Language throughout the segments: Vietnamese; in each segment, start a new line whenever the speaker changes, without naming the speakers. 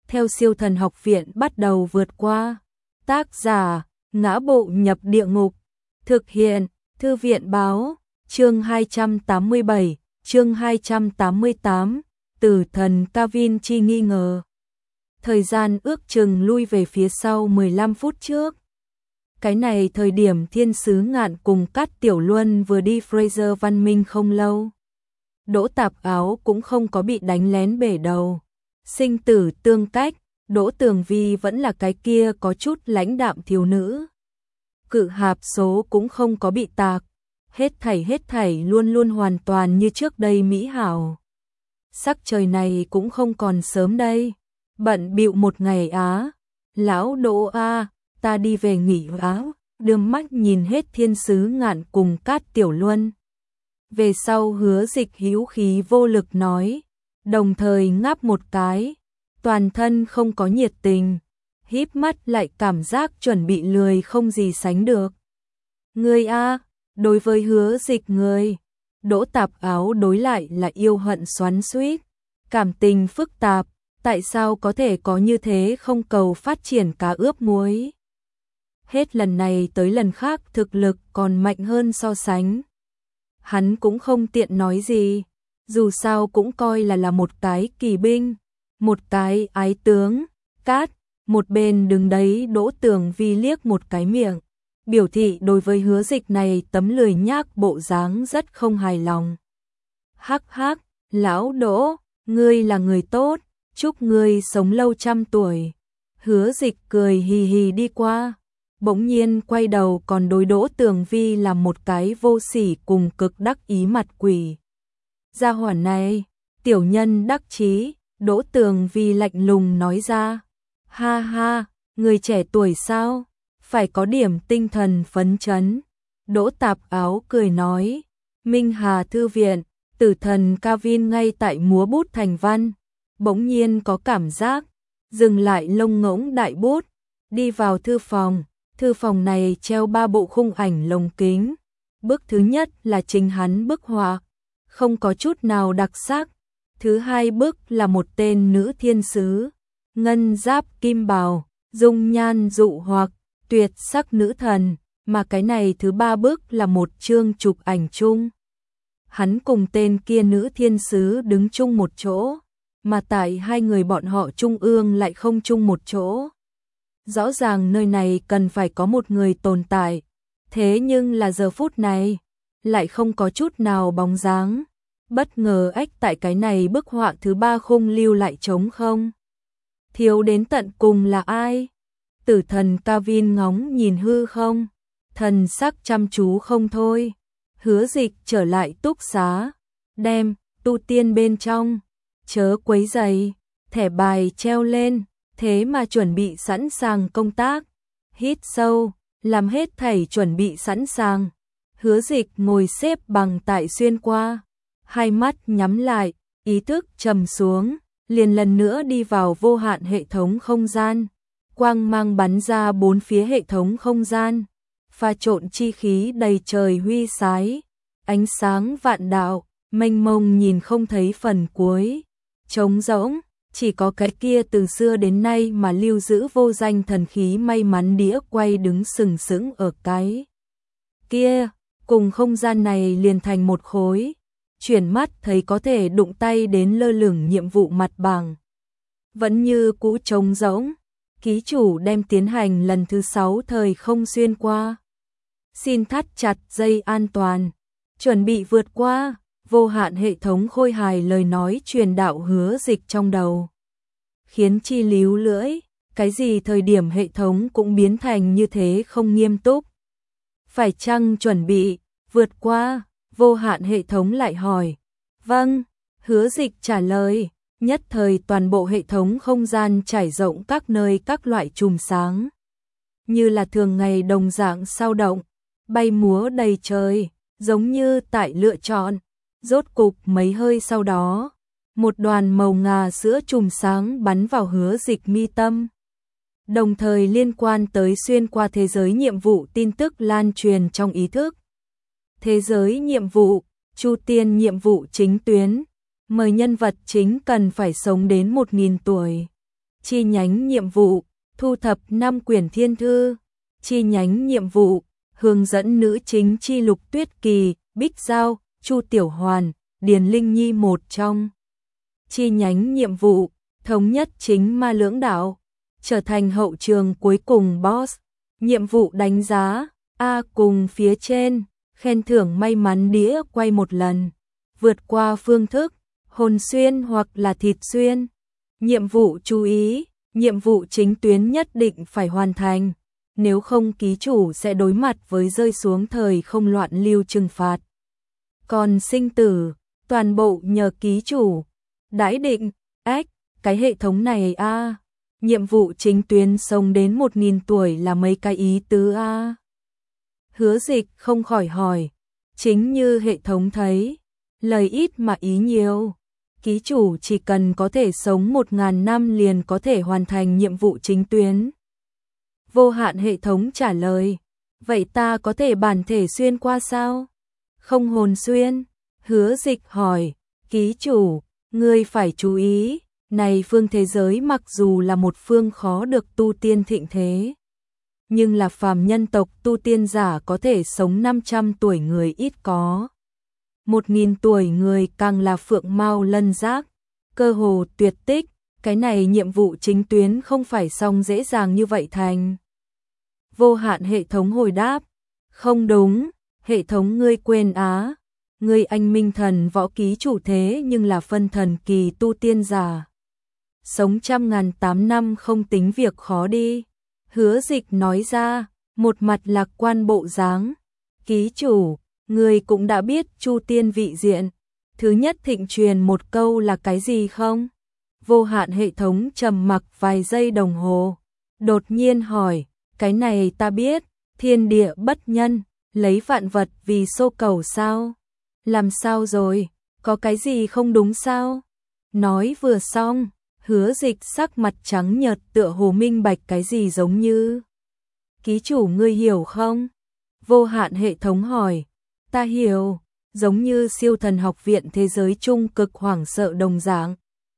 theo siêu thần học viện bắt đầu vượt qua. Tác giả, Ngã Bộ Nhập Địa Ngục. Thực hiện, Thư viện Báo. Chương 287, chương 288, Tử thần Kavin chi nghi ngờ. Thời gian ước chừng lui về phía sau 15 phút trước. Cái này thời điểm Thiên Sứ Ngạn cùng Cát Tiểu Luân vừa đi Fraser Văn Minh không lâu. Đỗ Tạp Áo cũng không có bị đánh lén bể đầu. Sinh tử tương cách, Đỗ Tường Vi vẫn là cái kia có chút lãnh đạm thiếu nữ. Cự hạp số cũng không có bị tạc. Hết thảy luôn luôn hoàn toàn như trước đây mỹ hảo. Sắc trời này cũng không còn sớm đây. Bận bịu một ngày á. Lão Đỗ a, ta đi về nghỉ áo. Đưa mắt nhìn hết Thiên Sứ Ngạn cùng Cát Tiểu Luân. Về sau Hứa Dịch hữu khí vô lực nói, đồng thời ngáp một cái, toàn thân không có nhiệt tình, híp mắt lại cảm giác chuẩn bị lười không gì sánh được. Ngươi a, đối với Hứa Dịch ngươi, Đỗ Tạp Áo đối lại là yêu hận xoắn xuýt, cảm tình phức tạp, tại sao có thể có như thế không cầu phát triển cá ướp muối. Hết lần này tới lần khác thực lực còn mạnh hơn so sánh. Hắn cũng không tiện nói gì, dù sao cũng coi là một cái kỳ binh, một cái ái tướng. Cát, một bên đứng đấy Đỗ Tường Vi liếc một cái miệng, biểu thị đối với Hứa Dịch này tấm lười nhác bộ dáng rất không hài lòng. Hắc hắc, lão Đỗ, ngươi là người tốt, chúc ngươi sống lâu trăm tuổi. Hứa Dịch cười hì hì đi qua, bỗng nhiên quay đầu còn đối Đỗ Tường Vi là một cái vô sỉ cùng cực đắc ý mặt quỷ. Gia hỏa này, tiểu nhân đắc chí, Đỗ Tường Vi lạnh lùng nói ra. Ha ha, người trẻ tuổi sao? Phải có điểm tinh thần phấn chấn. Đỗ Tạp Áo cười nói, Minh Hà Thư viện, tử thần Kavin ngay tại múa bút thành văn. Bỗng nhiên có cảm giác, dừng lại lông ngỗng đại bút, đi vào thư phòng. Thư phòng này treo 3 bộ khung ảnh lồng kính. Bức thứ nhất là chính hắn bức họa, không có chút nào đặc sắc. Thứ hai bức là một tên nữ thiên sứ, ngân giáp kim bào, dung nhan dụ hoặc, tuyệt sắc nữ thần. Mà cái này thứ ba bức là một chương chụp ảnh chung. Hắn cùng tên kia nữ thiên sứ đứng chung một chỗ, mà tại hai người bọn họ trung ương lại không chung một chỗ. Rõ ràng nơi này cần phải có một người tồn tại, thế nhưng là giờ phút này, lại không có chút nào bóng dáng. Bất ngờ ếch tại cái này bức họa thứ ba khung lưu lại trống không. Thiếu đến tận cùng là ai? Tử thần Kavin ngóng nhìn hư không, thần sắc chăm chú không thôi. Hứa Dịch trở lại túc xá, đem tu tiên bên trong, chớ quấy rầy, thẻ bài treo lên. Thế mà chuẩn bị sẵn sàng công tác, hít sâu, làm hết thảy chuẩn bị sẵn sàng. Hứa Dịch ngồi xếp bằng tại xuyên qua, hai mắt nhắm lại, ý thức trầm xuống, liền lần nữa đi vào vô hạn hệ thống không gian. Quang mang bắn ra bốn phía hệ thống không gian, pha trộn chi khí đầy trời huy sái, ánh sáng vạn đạo, mênh mông nhìn không thấy phần cuối, trống rỗng. Chỉ có cái kia từ xưa đến nay mà lưu giữ vô danh thần khí may mắn đĩa quay đứng sừng sững ở cái kia, cùng không gian này liền thành một khối. Chuyển mắt thấy có thể đụng tay đến lơ lửng nhiệm vụ mặt bảng. Vẫn như cũ trống rỗng, ký chủ đem tiến hành lần thứ 6 thời không xuyên qua. Xin thắt chặt dây an toàn, chuẩn bị vượt qua. Vô hạn hệ thống khôi hài lời nói truyền đạo Hứa Dịch trong đầu, khiến chi líu lưỡi, cái gì thời điểm hệ thống cũng biến thành như thế không nghiêm túc. Phải chăng chuẩn bị vượt qua? Vô hạn hệ thống lại hỏi. Vâng, Hứa Dịch trả lời. Nhất thời toàn bộ hệ thống không gian trải rộng các nơi các loại chùm sáng, như là thường ngày đồng dạng sao động, bay múa đầy trời, giống như tại lựa chọn. Rốt cục mấy hơi sau đó, một đoàn màu ngà sữa chùm sáng bắn vào Hứa Dịch mi tâm. Đồng thời liên quan tới xuyên qua thế giới nhiệm vụ tin tức lan truyền trong ý thức. Thế giới nhiệm vụ, Chu Tiên nhiệm vụ chính tuyến, mời nhân vật chính cần phải sống đến 1000 tuổi. Chi nhánh nhiệm vụ, thu thập 5 quyển thiên thư. Chi nhánh nhiệm vụ, hướng dẫn nữ chính chi Lục Tuyết Kỳ, Bích Giao, Chu Tiểu Hoàn, Điền Linh Nhi một trong. Chi nhánh nhiệm vụ, thống nhất chính ma lưỡng đạo, trở thành hậu trường cuối cùng boss. Nhiệm vụ đánh giá, A cùng phía trên, khen thưởng may mắn đĩa quay một lần, vượt qua phương thức, hồn xuyên hoặc là thịt xuyên. Nhiệm vụ chú ý, nhiệm vụ chính tuyến nhất định phải hoàn thành, nếu không ký chủ sẽ đối mặt với rơi xuống thời không loạn lưu trừng phạt. Còn sinh tử, toàn bộ nhờ ký chủ. Đãi định, cái hệ thống này a, nhiệm vụ chính tuyến sống đến 1000 tuổi là mấy cái ý tứ a. Hứa Dịch không khỏi hỏi, chính như hệ thống thấy, lời ít mà ý nhiều. Ký chủ chỉ cần có thể sống 1000 năm liền có thể hoàn thành nhiệm vụ chính tuyến. Vô hạn hệ thống trả lời, vậy ta có thể bản thể xuyên qua sao? Không hồn xuyên. Hứa Dịch hỏi, ký chủ, ngươi phải chú ý, này phương thế giới mặc dù là một phương khó được tu tiên thịnh thế, nhưng là phàm nhân tộc tu tiên giả có thể sống 500 tuổi người ít có. 1000 tuổi người càng là phượng mao lân giác, cơ hồ tuyệt tích, cái này nhiệm vụ chính tuyến không phải xong dễ dàng như vậy thành. Vô hạn hệ thống hồi đáp, không đúng, hệ thống ngươi quên á, ngươi anh minh thần võ ký chủ thế nhưng là phân thần kỳ tu tiên giả. Sống 100.008 năm không tính việc khó đi. Hứa Dịch nói ra, một mặt lạc quan bộ dáng. Ký chủ, người cũng đã biết Chu Tiên vị diện. Thứ nhất thịnh truyền một câu là cái gì không? Vô hạn hệ thống trầm mặc vài giây đồng hồ. Đột nhiên hỏi, cái này ta biết, thiên địa bất nhân, lấy vạn vật vì xô cầu sao? Làm sao rồi, có cái gì không đúng sao? Nói vừa xong, Hứa Dịch sắc mặt trắng nhợt tựa hồ minh bạch cái gì giống như. Ký chủ ngươi hiểu không? Vô hạn hệ thống hỏi, ta hiểu, giống như siêu thần học viện thế giới trung cực hoảng sợ đồng dạng.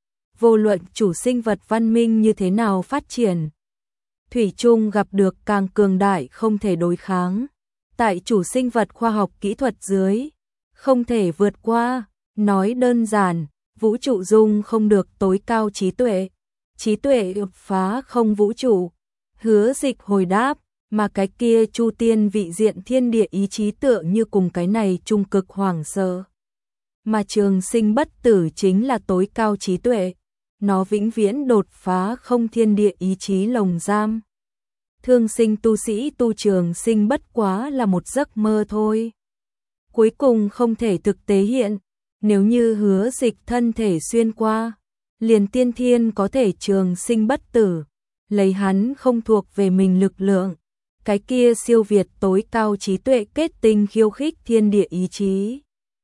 Vô luận chủ sinh vật văn minh như thế nào phát triển, thủy chung gặp được càng cường đại không thể đối kháng. Tại chủ sinh vật khoa học kỹ thuật dưới, không thể vượt qua, nói đơn giản, vũ trụ dung không được tối cao trí tuệ phá không vũ trụ. Hứa Dịch hồi đáp, mà cái kia Chu Tiên vị diện thiên địa ý chí tựa như cùng cái này trung cực hoảng sợ. Mà trường sinh bất tử chính là tối cao trí tuệ, nó vĩnh viễn đột phá không thiên địa ý chí lồng giam. Thương sinh tu sĩ tu trường sinh bất quá là một giấc mơ thôi. Cuối cùng không thể thực tế hiện, nếu như Hứa Dịch thân thể xuyên qua, liền tiên thiên có thể trường sinh bất tử, lấy hắn không thuộc về mình lực lượng, cái kia siêu việt tối cao trí tuệ kết tinh khiêu khích thiên địa ý chí.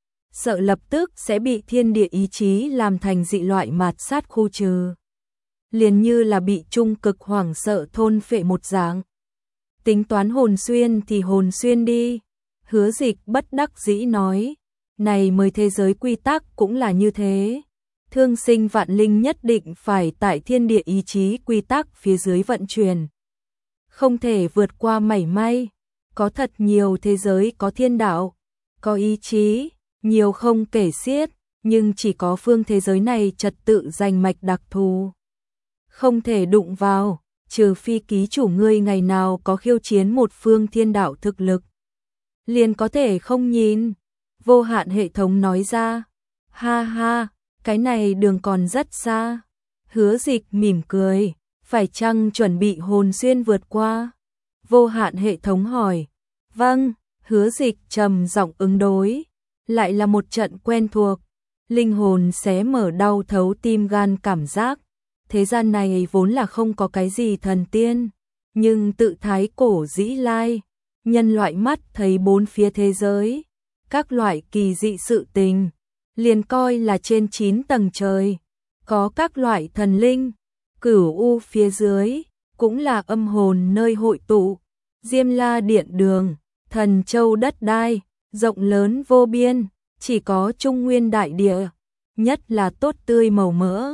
Sợ lập tức sẽ bị thiên địa ý chí làm thành dị loại mạt sát khu trừ. Liền như là bị trung cực hoảng sợ thôn phệ một dạng. Tính toán hồn xuyên thì hồn xuyên đi. Hứa Dịch bất đắc dĩ nói, này mới thế giới quy tắc cũng là như thế. Thương sinh vạn linh nhất định phải tại thiên địa ý chí quy tắc phía dưới vận chuyển. Không thể vượt qua mảy may. Có thật nhiều thế giới có thiên đạo, có ý chí, nhiều không kể xiết, nhưng chỉ có phương thế giới này trật tự danh mạch đặc thù. Không thể đụng vào, trừ phi ký chủ ngươi ngày nào có khiêu chiến một phương thiên đạo thực lực. Liền có thể không nhìn. Vô hạn hệ thống nói ra, ha ha, cái này đường còn rất xa. Hứa Dịch mỉm cười, phải chăng chuẩn bị hồn xuyên vượt qua? Vô hạn hệ thống hỏi, vâng. Hứa Dịch trầm giọng ứng đối, lại là một trận quen thuộc. Linh hồn xé mở đau thấu tim gan cảm giác. Thế gian này vốn là không có cái gì thần tiên, nhưng tự thái cổ dĩ lai, nhân loại mắt thấy bốn phía thế giới, các loại kỳ dị sự tình, liền coi là trên 9 tầng trời, có các loại thần linh, cửu u phía dưới, cũng là âm hồn nơi hội tụ, Diêm La điện đường, Thần Châu đất đai, rộng lớn vô biên, chỉ có Trung Nguyên đại địa, nhất là tốt tươi màu mỡ.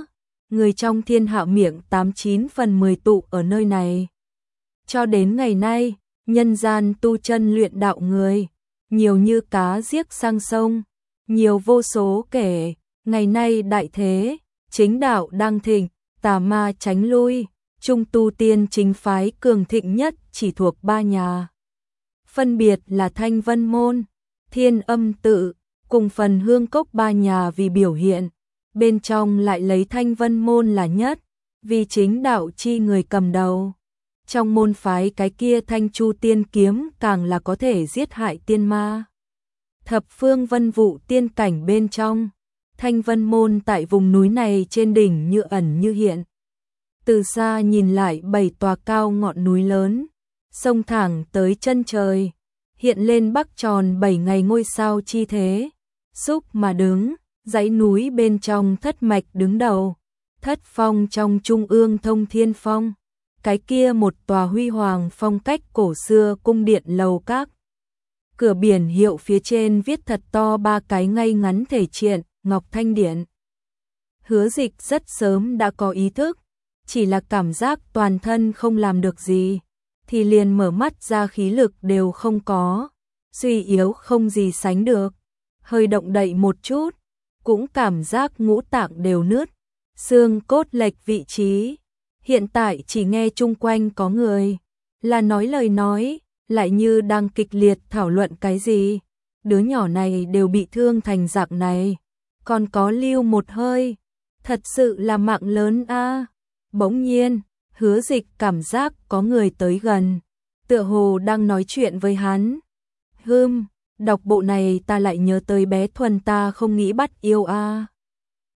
người trong thiên hạ miệng 89 phần 10 tụ ở nơi này. Cho đến ngày nay, nhân gian tu chân luyện đạo người, nhiều như cá giết sang sông, nhiều vô số kể, ngày nay đại thế, chính đạo đang thịnh, tà ma tránh lui, trung tu tiên chính phái cường thịnh nhất chỉ thuộc 3 nhà. Phân biệt là Thanh Vân Môn, Thiên Âm Tự, cùng phần Hương Cốc 3 nhà vì biểu hiện, bên trong lại lấy Thanh Vân Môn là nhất, vì chính đạo chi người cầm đầu. Trong môn phái cái kia Thanh Chu Tiên Kiếm càng là có thể giết hại tiên ma. Thập phương vân vụ tiên cảnh bên trong, Thanh Vân Môn tại vùng núi này trên đỉnh như ẩn như hiện. Từ xa nhìn lại 7 tòa cao ngọn núi lớn, sông thẳng tới chân trời, hiện lên bắc tròn 7 ngày ngôi sao chi thế, xúc mà đứng, dãy núi bên trong Thất Mạch đứng đầu, Thất Phong trong trung ương Thông Thiên Phong, cái kia một tòa huy hoàng phong cách cổ xưa cung điện lầu các. Cửa biển hiệu phía trên viết thật to 3 cái ngay ngắn thể triện, Ngọc Thanh Điện. Hứa Dịch rất sớm đã có ý thức, chỉ là cảm giác toàn thân không làm được gì, thì liền mở mắt ra khí lực đều không có, suy yếu không gì sánh được, hơi động đậy một chút, cũng cảm giác ngũ tạng đều nứt, xương cốt lệch vị trí. Hiện tại chỉ nghe chung quanh có người, là nói lời nói, lại như đang kịch liệt thảo luận cái gì. Đứa nhỏ này đều bị thương thành dạng này, còn có lưu một hơi, thật sự là mạng lớn a. Bỗng nhiên, Hứa Dịch cảm giác có người tới gần, tựa hồ đang nói chuyện với hắn. Đọc bộ này ta lại nhớ tới bé Thuần ta không nghĩ bắt yêu a.